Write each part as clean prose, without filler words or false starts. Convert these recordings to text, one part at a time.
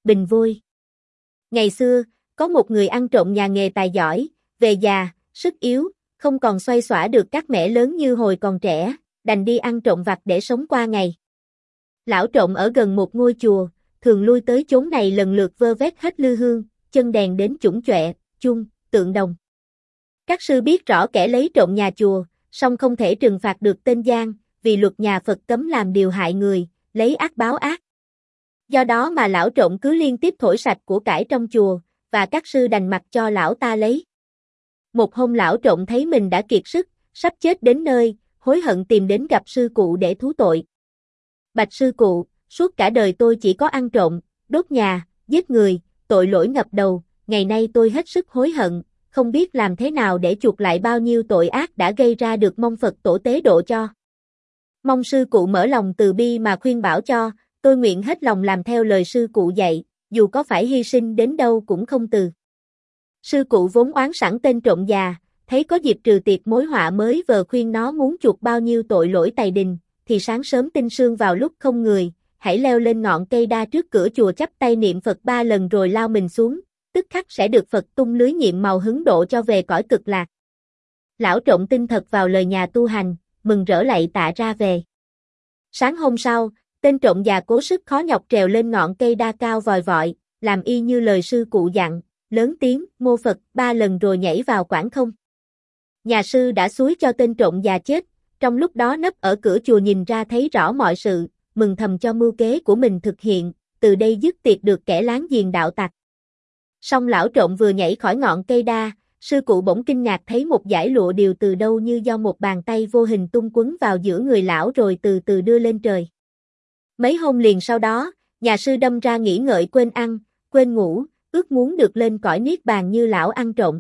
Bình vôi. Ngày xưa, có một người ăn trộm nhà nghề tài giỏi, về già, sức yếu, không còn xoay xỏa được các mẻ lớn như hồi còn trẻ, đành đi ăn trộm vặt để sống qua ngày. Lão trộm ở gần một ngôi chùa, thường lui tới chốn này lần lượt vơ vét hết lư hương, chân đèn đến chủng chọe, chung, tượng đồng. Các sư biết rõ kẻ lấy trộm nhà chùa, song không thể trừng phạt được tên gian, vì luật nhà Phật cấm làm điều hại người, lấy ác báo ác. Do đó mà lão trộm cứ liên tiếp thổi sạch của cải trong chùa, và các sư đành mặc cho lão ta lấy. Một hôm lão trộm thấy mình đã kiệt sức, sắp chết đến nơi, hối hận tìm đến gặp sư cụ để thú tội. Bạch sư cụ, suốt cả đời tôi chỉ có ăn trộm, đốt nhà, giết người, tội lỗi ngập đầu, ngày nay tôi hết sức hối hận, không biết làm thế nào để chuộc lại bao nhiêu tội ác đã gây ra được, mong Phật tổ tế độ cho. Mong sư cụ mở lòng từ bi mà khuyên bảo cho, tôi nguyện hết lòng làm theo lời sư cụ dạy, dù có phải hy sinh đến đâu cũng không từ. Sư cụ vốn oán sẵn tên trộm già, thấy có dịp trừ tiệt mối họa mới vờ khuyên nó muốn chuộc bao nhiêu tội lỗi tày đình, thì sáng sớm tinh sương vào lúc không người, hãy leo lên ngọn cây đa trước cửa chùa chắp tay niệm Phật 3 lần rồi lao mình xuống, tức khắc sẽ được Phật tung lưới nhiệm màu hứng độ cho về cõi cực lạc. Lão trộm tin thật vào lời nhà tu hành, mừng rỡ lạy tạ ra về. Sáng hôm sau, tên trộm già cố sức khó nhọc trèo lên ngọn cây đa cao vòi vọi, làm y như lời sư cụ dặn, lớn tiếng mô Phật 3 lần rồi nhảy vào quảng không. Nhà sư đã xúi cho tên trộm già chết, trong lúc đó nấp ở cửa chùa nhìn ra thấy rõ mọi sự, mừng thầm cho mưu kế của mình thực hiện, từ đây dứt tiệt được kẻ láng giềng đạo tặc. Song lão trộm vừa nhảy khỏi ngọn cây đa, sư cụ bỗng kinh ngạc thấy một dải lụa điều từ đâu như do một bàn tay vô hình tung quấn vào giữa người lão rồi từ từ đưa lên trời. Mấy hôm liền sau đó, nhà sư đâm ra nghĩ ngợi quên ăn, quên ngủ, ước muốn được lên cõi niết bàn như lão ăn trộm.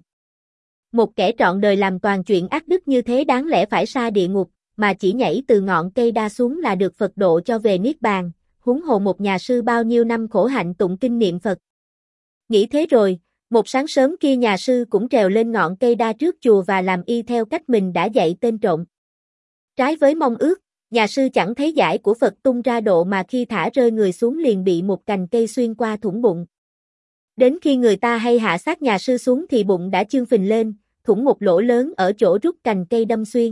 Một kẻ trọn đời làm toàn chuyện ác đức như thế đáng lẽ phải sa địa ngục, mà chỉ nhảy từ ngọn cây đa xuống là được Phật độ cho về niết bàn, huống hồ một nhà sư bao nhiêu năm khổ hạnh tụng kinh niệm Phật. Nghĩ thế rồi, một sáng sớm kia nhà sư cũng trèo lên ngọn cây đa trước chùa và làm y theo cách mình đã dạy tên trộm. Trái với mong ước, nhà sư chẳng thấy dải của Phật tung ra độ mà khi thả rơi người xuống liền bị một cành cây xuyên qua thủng bụng. Đến khi người ta hay hạ xác nhà sư xuống thì bụng đã chương phình lên, thủng một lỗ lớn ở chỗ rút cành cây đâm xuyên.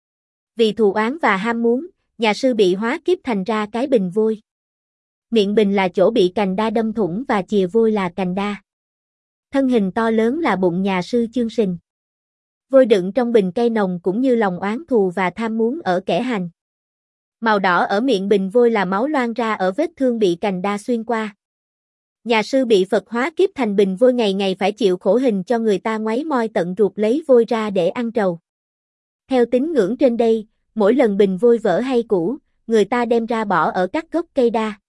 Vì thù oán và ham muốn, nhà sư bị hóa kiếp thành ra cái bình vôi. Miệng bình là chỗ bị cành đa đâm thủng và chìa vôi là cành đa. Thân hình to lớn là bụng nhà sư chương sình. Vôi đựng trong bình cây nồng cũng như lòng oán thù và tham muốn ở kẻ hành. Màu đỏ ở miệng bình vôi là máu loang ra ở vết thương bị cành đa xuyên qua. Nhà sư bị Phật hóa kiếp thành bình vôi ngày ngày phải chịu khổ hình cho người ta ngoáy moi tận ruột lấy vôi ra để ăn trầu. Theo tín ngưỡng trên đây, mỗi lần bình vôi vỡ hay cũ, người ta đem ra bỏ ở các gốc cây đa.